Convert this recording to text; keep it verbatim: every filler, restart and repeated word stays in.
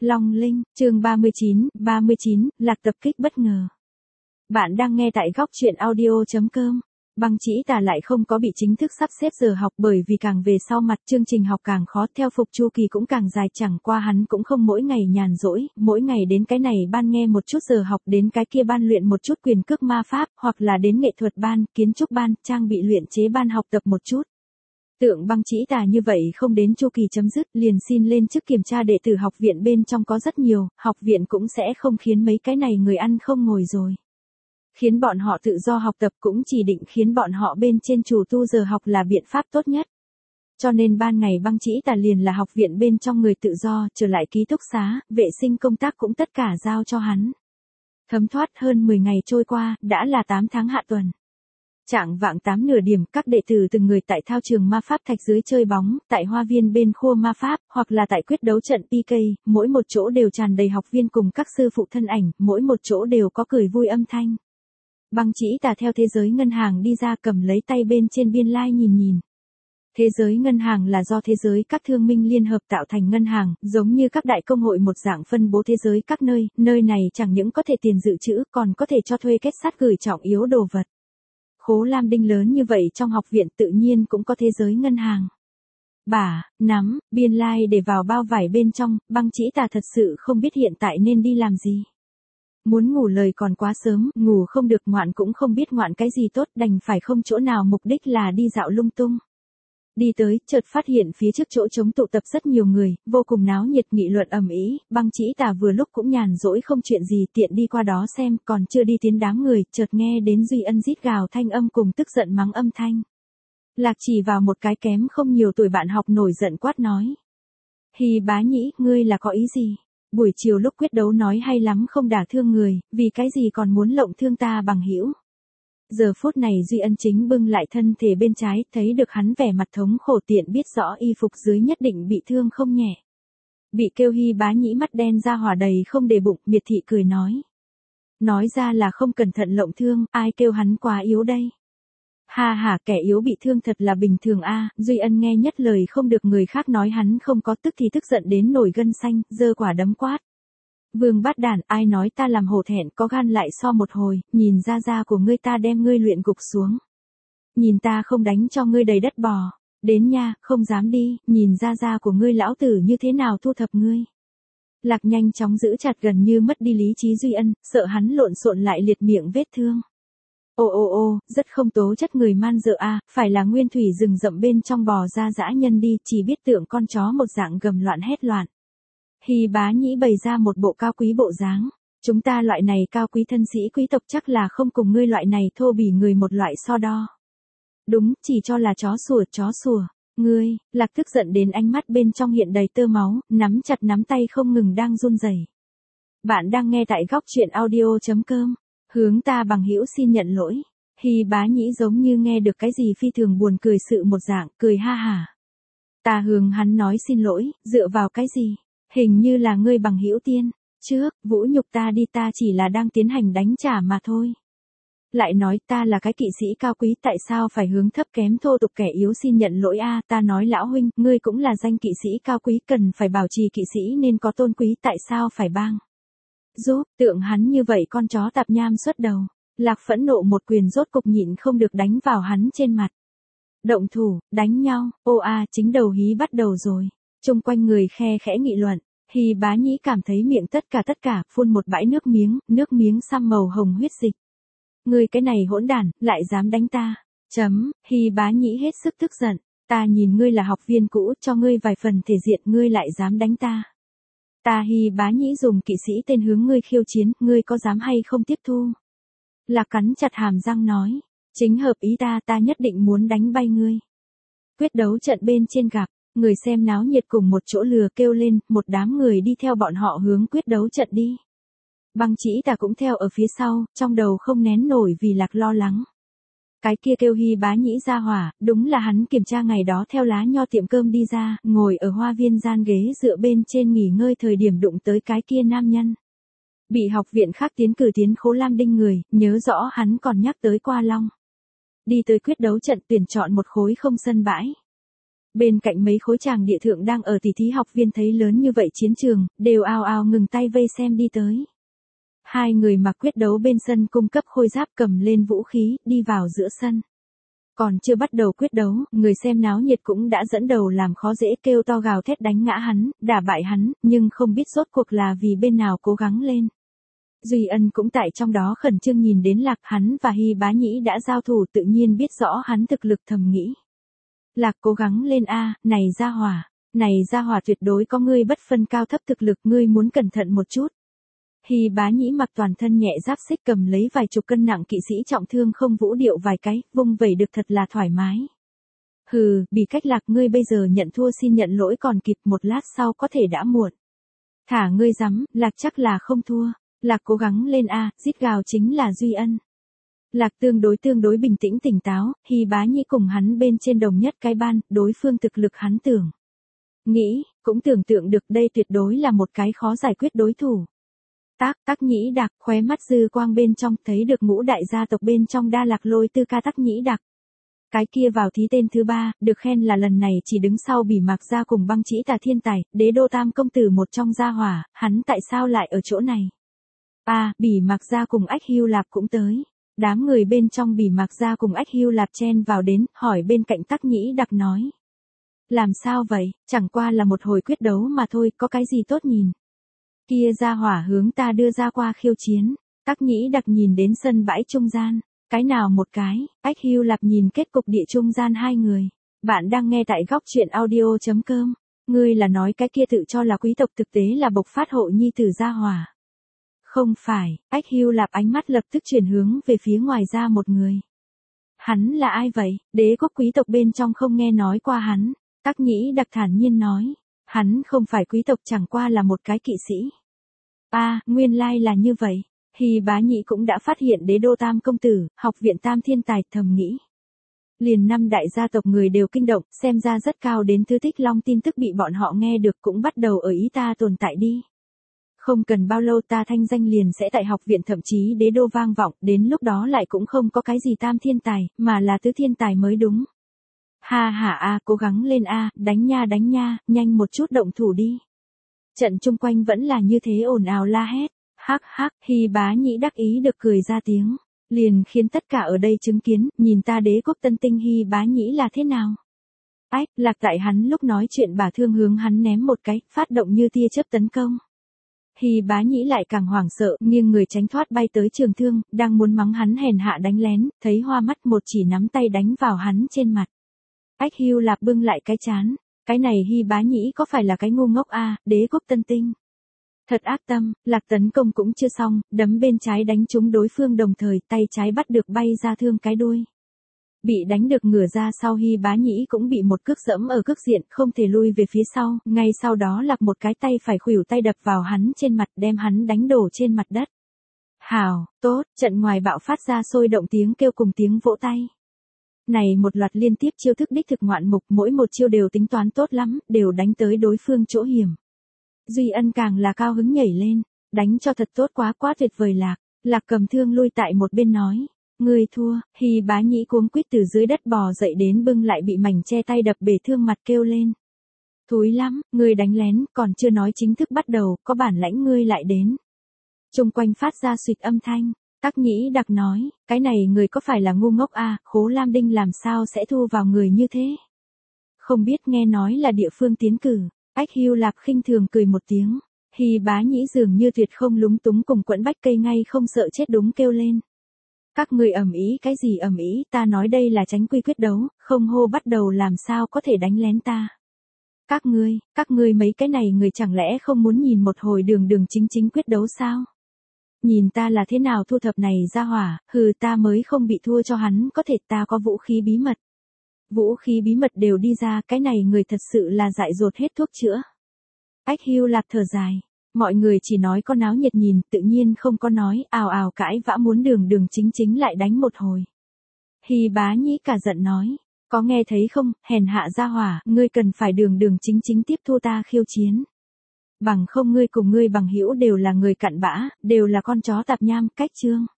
Long Linh, chương ba mươi chín, ba mươi chín, lạc tập kích bất ngờ. Bạn đang nghe tại góc truyện audio chấm com. Băng Chỉ Tà lại không có bị chính thức sắp xếp giờ học bởi vì càng về sau mặt chương trình học càng khó, theo phục chu kỳ cũng càng dài, chẳng qua hắn cũng không mỗi ngày nhàn rỗi, mỗi ngày đến cái này ban nghe một chút giờ học, đến cái kia ban luyện một chút quyền cước ma pháp, hoặc là đến nghệ thuật ban, kiến trúc ban, trang bị luyện chế ban học tập một chút. Tượng Băng Chỉ Tà như vậy không đến chu kỳ chấm dứt liền xin lên chức kiểm tra đệ tử học viện, bên trong có rất nhiều, học viện cũng sẽ không khiến mấy cái này người ăn không ngồi rồi. Khiến bọn họ tự do học tập, cũng chỉ định khiến bọn họ bên trên chủ tu giờ học là biện pháp tốt nhất. Cho nên ban ngày Băng Chỉ Tà liền là học viện bên trong người tự do, trở lại ký túc xá, vệ sinh công tác cũng tất cả giao cho hắn. Thấm thoát hơn mười ngày trôi qua, đã là tám tháng hạ tuần. Trạng vạng tám nửa điểm, các đệ tử từng người tại thao trường ma pháp thạch dưới chơi bóng, tại hoa viên bên khu ma pháp, hoặc là tại quyết đấu trận pê ca, mỗi một chỗ đều tràn đầy học viên cùng các sư phụ thân ảnh, mỗi một chỗ đều có cười vui âm thanh. Băng Chỉ Tà theo thế giới ngân hàng đi ra, cầm lấy tay bên trên biên lai like nhìn nhìn. Thế giới ngân hàng là do thế giới các thương minh liên hợp tạo thành ngân hàng, giống như các đại công hội một dạng phân bố thế giới các nơi, nơi này chẳng những có thể tiền dự trữ, còn có thể cho thuê kết sắt gửi trọng yếu đồ vật. Khố Lam Đinh lớn như vậy trong học viện tự nhiên cũng có thế giới ngân hàng. Bả, nắm, biên lai like để vào bao vải bên trong, Băng Chỉ Tà thật sự không biết hiện tại nên đi làm gì. Muốn ngủ lời còn quá sớm, ngủ không được, ngoạn cũng không biết ngoạn cái gì tốt, đành phải không chỗ nào, mục đích là đi dạo lung tung. Đi tới, chợt phát hiện phía trước chỗ trống tụ tập rất nhiều người, vô cùng náo nhiệt, nghị luận ầm ĩ. Băng Chỉ Tà vừa lúc cũng nhàn rỗi không chuyện gì, tiện đi qua đó xem, còn chưa đi tiến đám người, chợt nghe đến Duy Ân rít gào thanh âm cùng tức giận mắng âm thanh. Lạc chỉ vào một cái kém không nhiều tuổi bạn học nổi giận quát nói: "Hi Bá Nhĩ, ngươi là có ý gì? Buổi chiều lúc quyết đấu nói hay lắm không đả thương người, vì cái gì còn muốn lộng thương ta bằng hữu?" Giờ phút này Duy Ân chính bưng lại thân thể bên trái, thấy được hắn vẻ mặt thống khổ, tiện biết rõ y phục dưới nhất định bị thương không nhẹ. Bị kêu Hi Bá Nhĩ mắt đen ra hỏa đầy không để bụng, miệt thị cười nói. Nói ra là không cẩn thận lộng thương, ai kêu hắn quá yếu đây. Ha ha, kẻ yếu bị thương thật là bình thường a. Duy Ân nghe nhất lời không được người khác nói hắn không có, tức thì tức giận đến nổi gân xanh, giơ quả đấm quát. Vương bát đản, ai nói ta làm hổ thẹn, có gan lại so một hồi, nhìn ra da của ngươi ta đem ngươi luyện gục xuống. Nhìn ta không đánh cho ngươi đầy đất bò. Đến nha, không dám đi, nhìn ra da của ngươi lão tử như thế nào thu thập ngươi. Lạc nhanh chóng giữ chặt gần như mất đi lý trí Duy Ân, sợ hắn lộn xộn lại liệt miệng vết thương. Ô ô ô, rất không tố chất người man dợ a, phải là nguyên thủy rừng rậm bên trong bò ra dã nhân đi, chỉ biết tượng con chó một dạng gầm loạn hét loạn. Hi Bá Nhĩ bày ra một bộ cao quý bộ dáng. Chúng ta loại này cao quý thân sĩ quý tộc chắc là không cùng ngươi loại này thô bỉ người một loại so đo. Đúng, chỉ cho là chó sủa chó sủa. Ngươi, Lạc tức giận đến ánh mắt bên trong hiện đầy tơ máu, nắm chặt nắm tay không ngừng đang run rẩy. Bạn đang nghe tại góc truyện audio chấm com. Hướng ta bằng hữu xin nhận lỗi. Hi Bá Nhĩ giống như nghe được cái gì phi thường buồn cười sự một dạng, cười ha hả. Ta hướng hắn nói xin lỗi, dựa vào cái gì? Hình như là ngươi bằng hữu tiên. Trước, vũ nhục ta đi, ta chỉ là đang tiến hành đánh trả mà thôi. Lại nói ta là cái kỵ sĩ cao quý, tại sao phải hướng thấp kém thô tục kẻ yếu xin nhận lỗi a? Ta nói lão huynh, ngươi cũng là danh kỵ sĩ cao quý, cần phải bảo trì kỵ sĩ nên có tôn quý, tại sao phải bang? Giúp, tượng hắn như vậy con chó tạp nham xuất đầu. Lạc phẫn nộ một quyền rốt cục nhịn không được đánh vào hắn trên mặt. Động thủ, đánh nhau, ô a, chính đầu hí bắt đầu rồi. Trung quanh người khe khẽ nghị luận. Hi Bá Nhĩ cảm thấy miệng tất cả tất cả, phun một bãi nước miếng, nước miếng xăm màu hồng huyết dịch. Ngươi cái này hỗn đản, lại dám đánh ta. Chấm, Hi Bá Nhĩ hết sức tức giận. Ta nhìn ngươi là học viên cũ, cho ngươi vài phần thể diện, ngươi lại dám đánh ta. Ta Hi Bá Nhĩ dùng kỵ sĩ tên hướng ngươi khiêu chiến, ngươi có dám hay không tiếp thu? Lạc cắn chặt hàm răng nói. Chính hợp ý ta, ta nhất định muốn đánh bay ngươi. Quyết đấu trận bên trên gặp. Người xem náo nhiệt cùng một chỗ lừa kêu lên, một đám người đi theo bọn họ hướng quyết đấu trận đi. Băng Chỉ Tà cũng theo ở phía sau, trong đầu không nén nổi vì Lạc lo lắng. Cái kia kêu Hi Bá Nhĩ ra hỏa, đúng là hắn kiểm tra ngày đó theo lá nho tiệm cơm đi ra, ngồi ở hoa viên gian ghế dựa bên trên nghỉ ngơi thời điểm đụng tới cái kia nam nhân. Bị học viện khác tiến cử tiến Khố Lam Đinh người, nhớ rõ hắn còn nhắc tới Qua Long. Đi tới quyết đấu trận tuyển chọn một khối không sân bãi. Bên cạnh mấy khối tràng địa thượng đang ở tỉ thí học viên thấy lớn như vậy chiến trường, đều ào ào ngừng tay vây xem đi tới. Hai người mặc quyết đấu bên sân cung cấp khôi giáp cầm lên vũ khí, đi vào giữa sân. Còn chưa bắt đầu quyết đấu, người xem náo nhiệt cũng đã dẫn đầu làm khó dễ kêu to gào thét đánh ngã hắn, đả bại hắn, nhưng không biết rốt cuộc là vì bên nào cố gắng lên. Duy Ân cũng tại trong đó khẩn trương nhìn đến Lạc, hắn và Hy Bá Nhĩ đã giao thủ, tự nhiên biết rõ hắn thực lực, thầm nghĩ. Lạc cố gắng lên a, này gia hỏa, này gia hỏa tuyệt đối có ngươi bất phân cao thấp thực lực, ngươi muốn cẩn thận một chút. Hy Bá Nhĩ mặc toàn thân nhẹ giáp xích cầm lấy vài chục cân nặng kỵ sĩ trọng thương không vũ điệu vài cái, vung vẩy được thật là thoải mái. Hừ, bị cách Lạc, ngươi bây giờ nhận thua xin nhận lỗi còn kịp, một lát sau có thể đã muộn. Thả ngươi dám, Lạc chắc là không thua. Lạc cố gắng lên a, rít gào chính là Duy Ân. Lạc tương đối tương đối bình tĩnh tỉnh táo, Hy Bá Nhĩ cùng hắn bên trên đồng nhất cái ban, đối phương thực lực hắn tưởng. Nghĩ, cũng tưởng tượng được đây tuyệt đối là một cái khó giải quyết đối thủ. Tác, Tác Nhĩ Đặc, khóe mắt dư quang bên trong, thấy được ngũ đại gia tộc bên trong Đa Lạc Lôi tư ca Tác Nhĩ Đặc. Cái kia vào thí tên thứ ba, được khen là lần này chỉ đứng sau Bỉ Mạc Gia cùng Băng Trĩ Tà thiên tài, đế đô tam công tử một trong gia hỏa, hắn tại sao lại ở chỗ này? À, Bỉ Mạc Gia cùng Ách Hưu Lạp cũng tới. Đám người bên trong Bỉ Mạc Gia cùng Ách Hưu Lạp chen vào đến, hỏi bên cạnh Tác Nhĩ Đặc nói. Làm sao vậy, chẳng qua là một hồi quyết đấu mà thôi, có cái gì tốt nhìn. Kia gia hỏa hướng ta đưa ra qua khiêu chiến. Tác Nhĩ Đặc nhìn đến sân bãi trung gian. Cái nào một cái, Ách Hưu Lạp nhìn kết cục địa trung gian hai người. Bạn đang nghe tại góc truyện audio chấm com. Ngươi là nói cái kia tự cho là quý tộc thực tế là bộc phát hộ nhi tử gia hỏa. Không phải, Ách Hưu Lạp ánh mắt lập tức chuyển hướng về phía ngoài ra một người. Hắn là ai vậy, đế quốc quý tộc bên trong không nghe nói qua hắn. Tác Nhĩ Đặc thản nhiên nói. Hắn không phải quý tộc, chẳng qua là một cái kỵ sĩ. À, nguyên lai là như vậy. Hy Bá Nhĩ cũng đã phát hiện đế đô tam công tử, học viện tam thiên tài, thầm nghĩ. Liền năm đại gia tộc người đều kinh động, xem ra rất cao đến thứ Tích Long tin tức bị bọn họ nghe được cũng bắt đầu ở ý ta tồn tại đi. Không cần bao lâu ta thanh danh liền sẽ tại học viện thậm chí đế đô vang vọng, đến lúc đó lại cũng không có cái gì tam thiên tài, mà là tứ thiên tài mới đúng. Ha ha a, cố gắng lên a, đánh nha đánh nha, nhanh một chút động thủ đi. Trận chung quanh vẫn là như thế ồn ào la hét. Hắc hắc, Hy Bá Nhĩ đắc ý được cười ra tiếng, liền khiến tất cả ở đây chứng kiến, nhìn ta đế quốc tân tinh Hy Bá Nhĩ là thế nào. Ách, Lạc tại hắn lúc nói chuyện bà thương hướng hắn ném một cái, phát động như tia chớp tấn công. Hy Bá Nhĩ lại càng hoảng sợ, nghiêng người tránh thoát bay tới trường thương, đang muốn mắng hắn hèn hạ đánh lén, thấy hoa mắt một chỉ nắm tay đánh vào hắn trên mặt. Ách Hưu Lạp bưng lại cái chán, cái này Hy Bá Nhĩ có phải là cái ngu ngốc a, đế quốc tân tinh. Thật ác tâm, Lạc tấn công cũng chưa xong, đấm bên trái đánh trúng đối phương đồng thời, tay trái bắt được bay ra thương cái đuôi. Bị đánh được ngửa ra sau Hy Bá Nhĩ cũng bị một cước dẫm ở cước diện, không thể lui về phía sau, ngay sau đó Lạc một cái tay phải khuỷu tay đập vào hắn trên mặt, đem hắn đánh đổ trên mặt đất. Hào, tốt, trận ngoài bạo phát ra sôi động tiếng kêu cùng tiếng vỗ tay. Này một loạt liên tiếp chiêu thức đích thực ngoạn mục, mỗi một chiêu đều tính toán tốt lắm, đều đánh tới đối phương chỗ hiểm. Duy Ân càng là cao hứng nhảy lên, đánh cho thật tốt quá quá tuyệt vời. Lạc, Lạc cầm thương lui tại một bên nói, ngươi thua. Hy Bá Nhĩ cuống quýt từ dưới đất bò dậy đến bưng lại bị mảnh che tay đập bể thương mặt kêu lên. Thúi lắm, ngươi đánh lén, còn chưa nói chính thức bắt đầu, có bản lãnh ngươi lại đến. Trung quanh phát ra suýt âm thanh, Tác Nhĩ Đặc nói, cái này người có phải là ngu ngốc a, Khố Lam Đinh làm sao sẽ thu vào người như thế? Không biết, nghe nói là địa phương tiến cử. Ách Hưu Lạp khinh thường cười một tiếng. Hy Bá Nhĩ dường như tuyệt không lúng túng cùng quẫn bách cây ngay không sợ chết đúng kêu lên. Các người ầm ĩ cái gì ầm ĩ, ta nói đây là tránh quy quyết đấu, không hô bắt đầu làm sao có thể đánh lén ta. Các ngươi, các ngươi mấy cái này người chẳng lẽ không muốn nhìn một hồi đường đường chính chính quyết đấu sao? Nhìn ta là thế nào thu thập này ra hỏa, hừ ta mới không bị thua cho hắn, có thể ta có vũ khí bí mật. Vũ khí bí mật đều đi ra, cái này người thật sự là dại dột hết thuốc chữa. Ách Hưu Lạp thở dài, mọi người chỉ nói có náo nhiệt nhìn, tự nhiên không có nói, ào ào cãi vã muốn đường đường chính chính lại đánh một hồi. Hy Bá Nhĩ cả giận nói, có nghe thấy không, hèn hạ gia hỏa, ngươi cần phải đường đường chính chính tiếp thu ta khiêu chiến. Bằng không ngươi cùng ngươi bằng hữu đều là người cặn bã, đều là con chó tạp nham, cách chương.